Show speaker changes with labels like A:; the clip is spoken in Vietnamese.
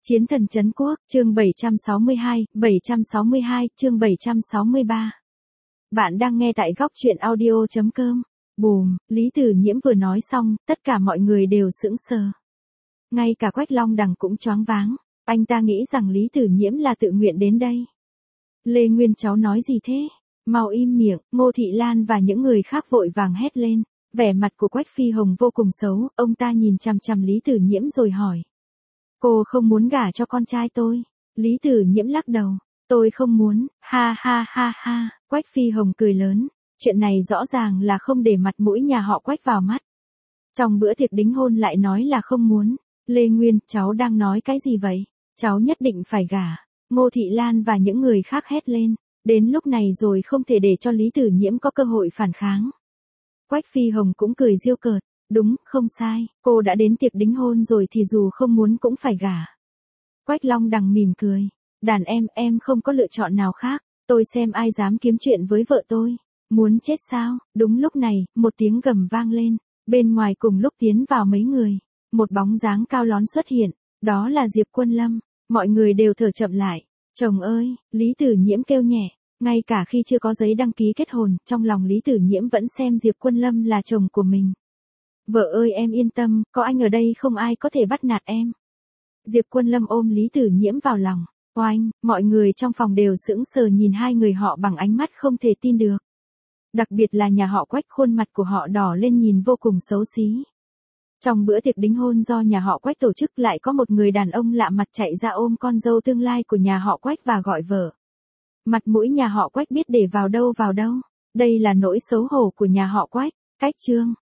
A: Chiến thần trấn quốc, chương 762, chương 763. Bạn đang nghe tại góc truyện audio.com. Bùm, Lý Tử Nhiễm vừa nói xong, tất cả mọi người đều sững sờ. Ngay cả Quách Long Đằng cũng choáng váng, anh ta nghĩ rằng Lý Tử Nhiễm là tự nguyện đến đây. Lê Nguyên cháu nói gì thế? Mau im miệng, Ngô Thị Lan và những người khác vội vàng hét lên. Vẻ mặt của Quách Phi Hồng vô cùng xấu, ông ta nhìn chằm chằm Lý Tử Nhiễm rồi hỏi. Cô không muốn gả cho con trai tôi. Lý Tử Nhiễm lắc đầu. Tôi không muốn, ha ha ha ha. Quách Phi Hồng cười lớn. Chuyện này rõ ràng là không để mặt mũi nhà họ Quách vào mắt. Trong bữa tiệc đính hôn lại nói là không muốn. Lê Nguyên, cháu đang nói cái gì vậy? Cháu nhất định phải gả. Ngô Thị Lan và những người khác hét lên. Đến lúc này rồi không thể để cho Lý Tử Nhiễm có cơ hội phản kháng. Quách Phi Hồng cũng cười giễu cợt. Đúng, không sai, cô đã đến tiệc đính hôn rồi thì dù không muốn cũng phải gả. Quách Long Đằng mỉm cười. Đàn em không có lựa chọn nào khác, tôi xem ai dám kiếm chuyện với vợ tôi. Muốn chết sao? Đúng lúc này, một tiếng gầm vang lên. Bên ngoài cùng lúc tiến vào mấy người. Một bóng dáng cao lón xuất hiện, đó là Diệp Quân Lâm. Mọi người đều thở chậm lại. Chồng ơi, Lý Tử Nhiễm kêu nhẹ. Ngay cả khi chưa có giấy đăng ký kết hôn, trong lòng Lý Tử Nhiễm vẫn xem Diệp Quân Lâm là chồng của mình. Vợ ơi em yên tâm, có anh ở đây không ai có thể bắt nạt em. Diệp Quân Lâm ôm Lý Tử Nhiễm vào lòng. Oanh, mọi người trong phòng đều sững sờ nhìn hai người họ bằng ánh mắt không thể tin được. Đặc biệt là nhà họ Quách, khuôn mặt của họ đỏ lên nhìn vô cùng xấu xí. Trong bữa tiệc đính hôn do nhà họ Quách tổ chức lại có một người đàn ông lạ mặt chạy ra ôm con dâu tương lai của nhà họ Quách và gọi vợ. Mặt mũi nhà họ Quách biết để vào đâu. Đây là nỗi xấu hổ của nhà họ Quách. Cách chương